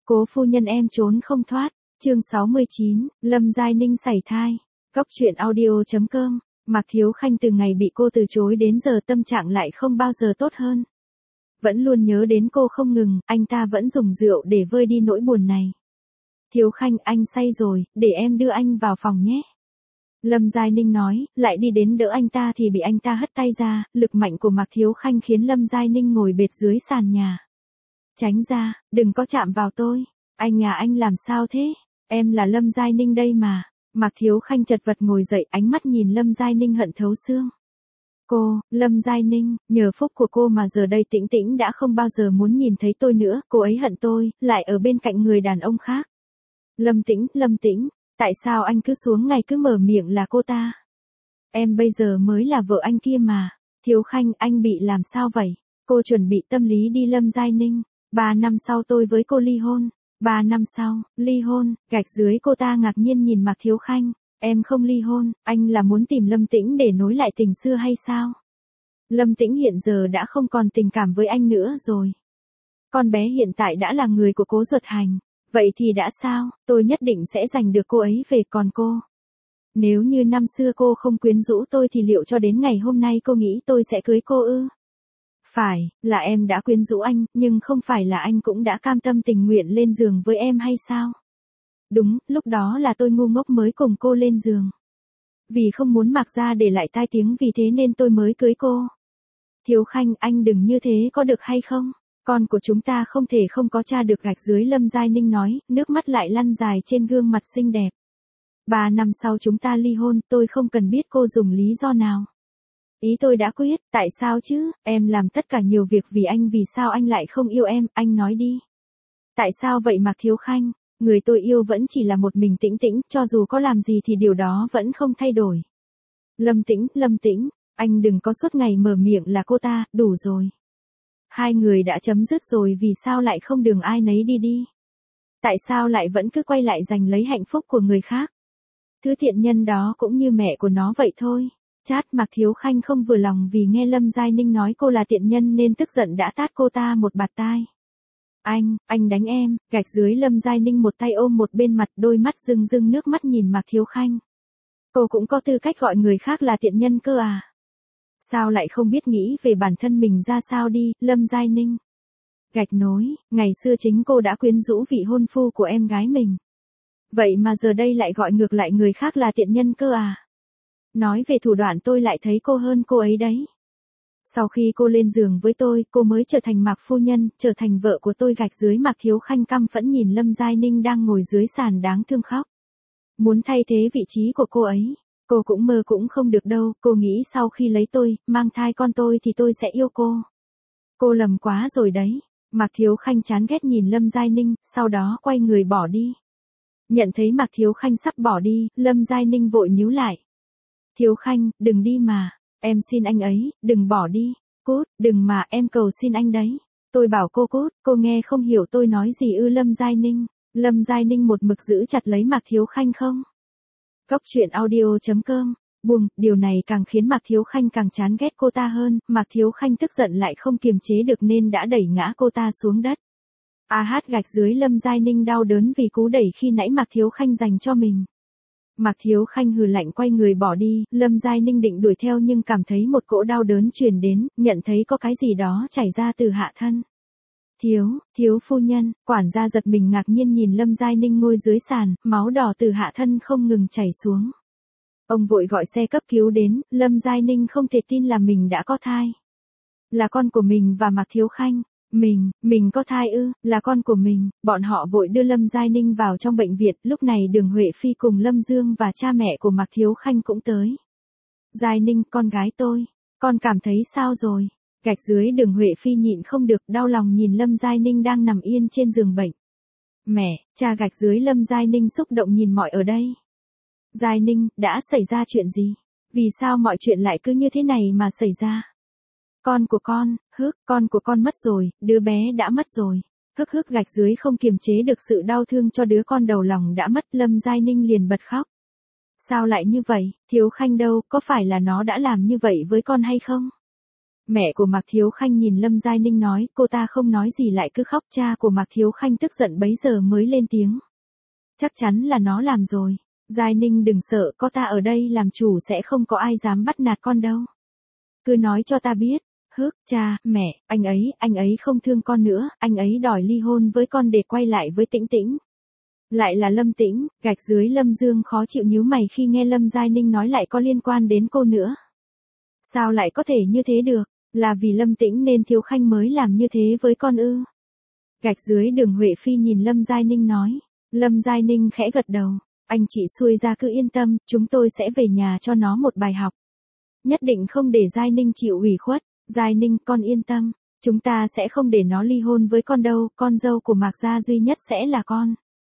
Cố phu nhân em trốn không thoát. Chương 69, Lâm Giai Ninh sảy thai. Cóc truyện audio.com. Mạc Thiếu Khanh từ ngày bị cô từ chối đến giờ tâm trạng lại không bao giờ tốt hơn. Vẫn luôn nhớ đến cô không ngừng, anh ta vẫn dùng rượu để vơi đi nỗi buồn này. Thiếu Khanh, anh say rồi, để em đưa anh vào phòng nhé. Lâm Giai Ninh nói, lại đi đến đỡ anh ta thì bị anh ta hất tay ra, lực mạnh của Mạc Thiếu Khanh khiến Lâm Giai Ninh ngồi bệt dưới sàn nhà. Tránh ra, đừng có chạm vào tôi. Anh làm sao thế? Em là Lâm Giai Ninh đây mà. Mạc Thiếu Khanh chật vật ngồi dậy, ánh mắt nhìn Lâm Giai Ninh hận thấu xương. Cô, Lâm Giai Ninh, nhờ phúc của cô mà giờ đây Tĩnh Tĩnh đã không bao giờ muốn nhìn thấy tôi nữa, cô ấy hận tôi, lại ở bên cạnh người đàn ông khác. Lâm Tĩnh, tại sao anh cứ xuống ngày cứ mở miệng là cô ta? Em bây giờ mới là vợ anh kia mà. Thiếu Khanh, anh bị làm sao vậy? Cô chuẩn bị tâm lý đi Lâm Giai Ninh. 3 năm sau tôi với cô ly hôn. 3 năm sau, ly hôn, gạch dưới cô ta ngạc nhiên nhìn Mạc Thiếu Khanh. Em không ly hôn, anh là muốn tìm Lâm Tĩnh để nối lại tình xưa hay sao? Lâm Tĩnh hiện giờ đã không còn tình cảm với anh nữa rồi. Con bé hiện tại đã là người của Cố Duật Hành. Vậy thì đã sao, tôi nhất định sẽ giành được cô ấy về, còn cô? Nếu như năm xưa cô không quyến rũ tôi thì liệu cho đến ngày hôm nay cô nghĩ tôi sẽ cưới cô ư? Phải, là em đã quyến rũ anh, nhưng không phải là anh cũng đã cam tâm tình nguyện lên giường với em hay sao? Đúng, lúc đó là tôi ngu ngốc mới cùng cô lên giường. Vì không muốn Mạc gia để lại tai tiếng vì thế nên tôi mới cưới cô. Thiếu Khanh, anh đừng như thế có được hay không? Con của chúng ta không thể không có cha được, gạch dưới Lâm Giai Ninh nói, nước mắt lại lăn dài trên gương mặt xinh đẹp. 3 năm sau chúng ta ly hôn, tôi không cần biết cô dùng lý do nào. Ý tôi đã quyết, tại sao chứ, em làm tất cả nhiều việc vì anh, vì sao anh lại không yêu em, anh nói đi. Tại sao vậy Mạc Thiếu Khanh, người tôi yêu vẫn chỉ là một mình Tĩnh Tĩnh, cho dù có làm gì thì điều đó vẫn không thay đổi. Lâm Tĩnh, anh đừng có suốt ngày mở miệng là cô ta, đủ rồi. Hai người đã chấm dứt rồi, vì sao lại không đường ai nấy đi? Tại sao lại vẫn cứ quay lại giành lấy hạnh phúc của người khác? Thứ thiện nhân đó cũng như mẹ của nó vậy thôi. Chát, Mạc Thiếu Khanh không vừa lòng vì nghe Lâm Giai Ninh nói cô là tiện nhân nên tức giận đã tát cô ta một bạt tai. Anh đánh em, gạch dưới Lâm Giai Ninh một tay ôm một bên mặt, đôi mắt rưng nước mắt nhìn Mạc Thiếu Khanh. Cô cũng có tư cách gọi người khác là tiện nhân cơ à? Sao lại không biết nghĩ về bản thân mình ra sao đi, Lâm Giai Ninh. Gạch nối, ngày xưa chính cô đã quyến rũ vị hôn phu của em gái mình. Vậy mà giờ đây lại gọi ngược lại người khác là tiện nhân cơ à? Nói về thủ đoạn tôi lại thấy cô hơn cô ấy đấy. Sau khi cô lên giường với tôi, cô mới trở thành Mạc phu nhân, trở thành vợ của tôi, gạch dưới Mạc Thiếu Khanh căm phẫn nhìn Lâm Giai Ninh đang ngồi dưới sàn đáng thương khóc. Muốn thay thế vị trí của cô ấy. Cô cũng mơ cũng không được đâu, cô nghĩ sau khi lấy tôi, mang thai con tôi thì tôi sẽ yêu cô. Cô lầm quá rồi đấy. Mạc Thiếu Khanh chán ghét nhìn Lâm Giai Ninh, sau đó quay người bỏ đi. Nhận thấy Mạc Thiếu Khanh sắp bỏ đi, Lâm Giai Ninh vội níu lại. Thiếu Khanh, đừng đi mà. Em xin anh ấy, đừng bỏ đi. Cút, đừng mà, em cầu xin anh đấy. Tôi bảo cô cút, cô nghe không hiểu tôi nói gì ư? Lâm Giai Ninh. Lâm Giai Ninh một mực giữ chặt lấy Mạc Thiếu Khanh không? Cóc truyện audio.com. Buông, điều này càng khiến Mạc Thiếu Khanh càng chán ghét cô ta hơn, Mạc Thiếu Khanh tức giận lại không kiềm chế được nên đã đẩy ngã cô ta xuống đất. Gạch dưới Lâm Giai Ninh đau đớn vì cú đẩy khi nãy Mạc Thiếu Khanh dành cho mình. Mạc Thiếu Khanh hừ lạnh quay người bỏ đi, Lâm Giai Ninh định đuổi theo nhưng cảm thấy một cỗ đau đớn truyền đến, nhận thấy có cái gì đó chảy ra từ hạ thân. Thiếu phu nhân, quản gia giật mình ngạc nhiên nhìn Lâm Giai Ninh ngồi dưới sàn, máu đỏ từ hạ thân không ngừng chảy xuống. Ông vội gọi xe cấp cứu đến, Lâm Giai Ninh không thể tin là mình đã có thai. Là con của mình và Mạc Thiếu Khanh. Mình có thai ư, là con của mình. Bọn họ vội đưa Lâm Giai Ninh vào trong bệnh viện, lúc này Đường Huệ Phi cùng Lâm Dương và cha mẹ của Mạc Thiếu Khanh cũng tới. Giai Ninh, con gái tôi, con cảm thấy sao rồi? Gạch dưới Đường Huệ Phi nhịn không được, đau lòng nhìn Lâm Giai Ninh đang nằm yên trên giường bệnh. Mẹ, cha, gạch dưới Lâm Giai Ninh xúc động nhìn mọi ở đây. Giai Ninh, đã xảy ra chuyện gì? Vì sao mọi chuyện lại cứ như thế này mà xảy ra? Con của con mất rồi, đứa bé đã mất rồi. Gạch dưới không kiềm chế được sự đau thương cho đứa con đầu lòng đã mất, Lâm Giai Ninh liền bật khóc. Sao lại như vậy, Thiếu Khanh đâu, có phải là nó đã làm như vậy với con hay không? Mẹ của Mạc Thiếu Khanh nhìn Lâm Giai Ninh nói, cô ta không nói gì lại cứ khóc. Cha của Mạc Thiếu Khanh tức giận bấy giờ mới lên tiếng. Chắc chắn là nó làm rồi. Giai Ninh đừng sợ, có ta ở đây làm chủ sẽ không có ai dám bắt nạt con đâu. Cứ nói cho ta biết. Cha, mẹ, anh ấy không thương con nữa, anh ấy đòi ly hôn với con để quay lại với Tĩnh Tĩnh. Lại là Lâm Tĩnh, gạch dưới Lâm Dương khó chịu nhíu mày khi nghe Lâm Giai Ninh nói lại có liên quan đến cô nữa. Sao lại có thể như thế được, là vì Lâm Tĩnh nên Thiếu Khanh mới làm như thế với con ư? Gạch dưới Đường Huệ Phi nhìn Lâm Giai Ninh nói. Lâm Giai Ninh khẽ gật đầu, anh chị xuôi ra cứ yên tâm, chúng tôi sẽ về nhà cho nó một bài học. Nhất định không để Giai Ninh chịu ủy khuất. Giai Ninh, con yên tâm, chúng ta sẽ không để nó ly hôn với con đâu, con dâu của Mạc gia duy nhất sẽ là con.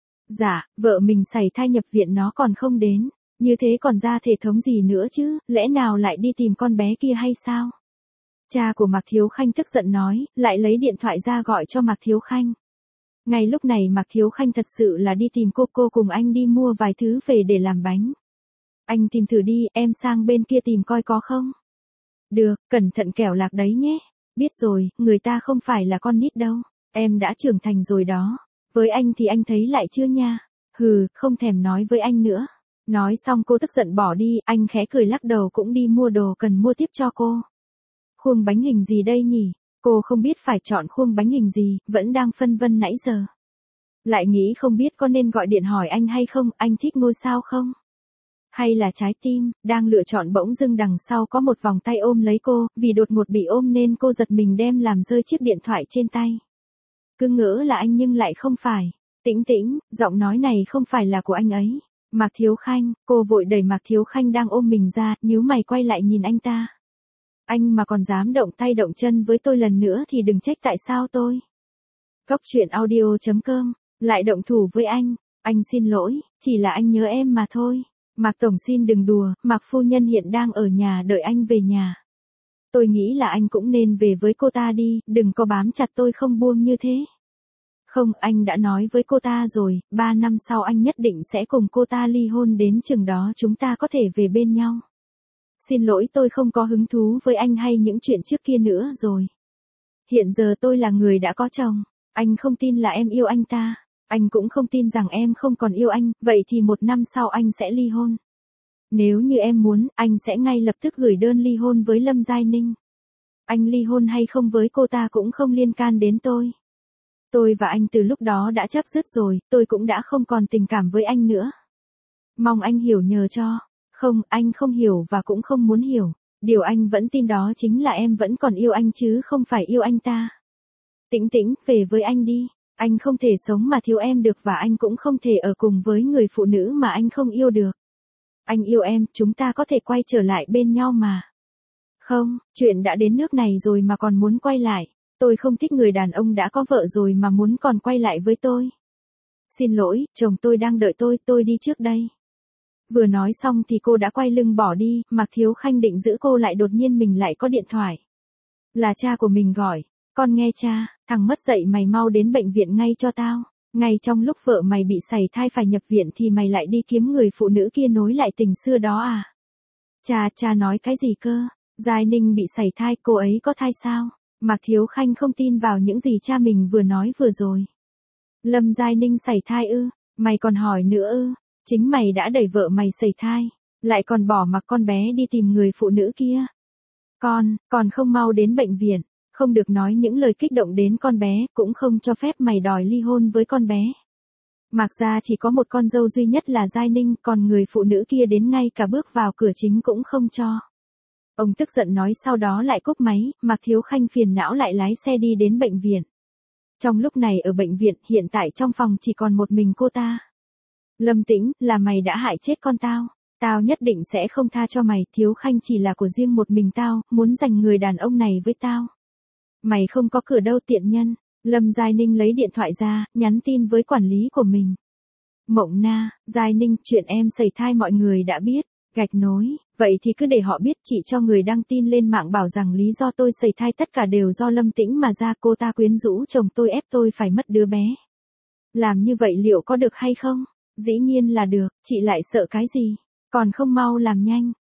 Dạ, vợ mình sảy thai nhập viện nó còn không đến, như thế còn ra thể thống gì nữa chứ, lẽ nào lại đi tìm con bé kia hay sao? Cha của Mạc Thiếu Khanh tức giận nói, lại lấy điện thoại ra gọi cho Mạc Thiếu Khanh. Ngay lúc này Mạc Thiếu Khanh thật sự là đi tìm cô cùng anh đi mua vài thứ về để làm bánh. Anh tìm thử đi, em sang bên kia tìm coi có không? Được, cẩn thận kẻo lạc đấy nhé. Biết rồi, người ta không phải là con nít đâu. Em đã trưởng thành rồi đó. Với anh thì anh thấy lại chưa nha. Hừ, không thèm nói với anh nữa. Nói xong cô tức giận bỏ đi, anh khẽ cười lắc đầu cũng đi mua đồ cần mua tiếp cho cô. Khuôn bánh hình gì đây nhỉ? Cô không biết phải chọn khuôn bánh hình gì, vẫn đang phân vân nãy giờ. Lại nghĩ không biết có nên gọi điện hỏi anh hay không, anh thích ngôi sao không? Hay là trái tim, đang lựa chọn bỗng dưng đằng sau có một vòng tay ôm lấy cô, vì đột ngột bị ôm nên cô giật mình đem làm rơi chiếc điện thoại trên tay. Cứ ngỡ là anh nhưng lại không phải. Tĩnh Tĩnh, giọng nói này không phải là của anh ấy. Mạc Thiếu Khanh, cô vội đẩy Mạc Thiếu Khanh đang ôm mình ra, nhíu mày quay lại nhìn anh ta. Anh mà còn dám động tay động chân với tôi lần nữa thì đừng trách tại sao tôi. Cóc truyện audio.com, lại động thủ với anh xin lỗi, chỉ là anh nhớ em mà thôi. Mạc Tổng xin đừng đùa, Mạc Phu Nhân hiện đang ở nhà đợi anh về nhà. Tôi nghĩ là anh cũng nên về với cô ta đi, đừng có bám chặt tôi không buông như thế. Không, anh đã nói với cô ta rồi, 3 năm sau anh nhất định sẽ cùng cô ta ly hôn, đến chừng đó chúng ta có thể về bên nhau. Xin lỗi, tôi không có hứng thú với anh hay những chuyện trước kia nữa rồi. Hiện giờ tôi là người đã có chồng, anh không tin là em yêu anh ta. Anh cũng không tin rằng em không còn yêu anh, vậy thì 1 năm sau anh sẽ ly hôn. Nếu như em muốn, anh sẽ ngay lập tức gửi đơn ly hôn với Lâm Giai Ninh. Anh ly hôn hay không với cô ta cũng không liên can đến tôi. Tôi và anh từ lúc đó đã chấm dứt rồi, tôi cũng đã không còn tình cảm với anh nữa. Mong anh hiểu nhờ cho. Không, anh không hiểu và cũng không muốn hiểu. Điều anh vẫn tin đó chính là em vẫn còn yêu anh chứ không phải yêu anh ta. Tĩnh Tĩnh, về với anh đi. Anh không thể sống mà thiếu em được và anh cũng không thể ở cùng với người phụ nữ mà anh không yêu được. Anh yêu em, chúng ta có thể quay trở lại bên nhau mà. Không, chuyện đã đến nước này rồi mà còn muốn quay lại. Tôi không thích người đàn ông đã có vợ rồi mà muốn còn quay lại với tôi. Xin lỗi, chồng tôi đang đợi tôi đi trước đây. Vừa nói xong thì cô đã quay lưng bỏ đi, Mạc Thiếu Khanh định giữ cô lại đột nhiên mình lại có điện thoại. Là cha của mình gọi. Con nghe cha, thằng mất dạy mày mau đến bệnh viện ngay cho tao. Ngay trong lúc vợ mày bị sảy thai phải nhập viện thì mày lại đi kiếm người phụ nữ kia nối lại tình xưa đó à? Cha nói cái gì cơ? Giai Ninh bị sảy thai, cô ấy có thai sao? Mạc Thiếu Khanh không tin vào những gì cha mình vừa nói vừa rồi. Lâm Giai Ninh sảy thai ư? Mày còn hỏi nữa ư? Chính mày đã đẩy vợ mày sảy thai, lại còn bỏ mặc con bé đi tìm người phụ nữ kia. Còn không mau đến bệnh viện. Không được nói những lời kích động đến con bé, cũng không cho phép mày đòi ly hôn với con bé. Mạc gia chỉ có một con dâu duy nhất là Giai Ninh, còn người phụ nữ kia đến ngay cả bước vào cửa chính cũng không cho. Ông tức giận nói sau đó lại cúp máy, Mạc Thiếu Khanh phiền não lại lái xe đi đến bệnh viện. Trong lúc này ở bệnh viện, hiện tại trong phòng chỉ còn một mình cô ta. Lâm Tĩnh, là mày đã hại chết con tao. Tao nhất định sẽ không tha cho mày, Thiếu Khanh chỉ là của riêng một mình tao, muốn giành người đàn ông này với tao. Mày không có cửa đâu tiện nhân. Lâm Giai Ninh lấy điện thoại ra, nhắn tin với quản lý của mình. Mộng Na, Giai Ninh, chuyện em sảy thai mọi người đã biết. Gạch nối, vậy thì cứ để họ biết, chị cho người đăng tin lên mạng bảo rằng lý do tôi sảy thai tất cả đều do Lâm Tĩnh mà ra, cô ta quyến rũ chồng tôi ép tôi phải mất đứa bé. Làm như vậy liệu có được hay không? Dĩ nhiên là được, chị lại sợ cái gì? Còn không mau làm nhanh.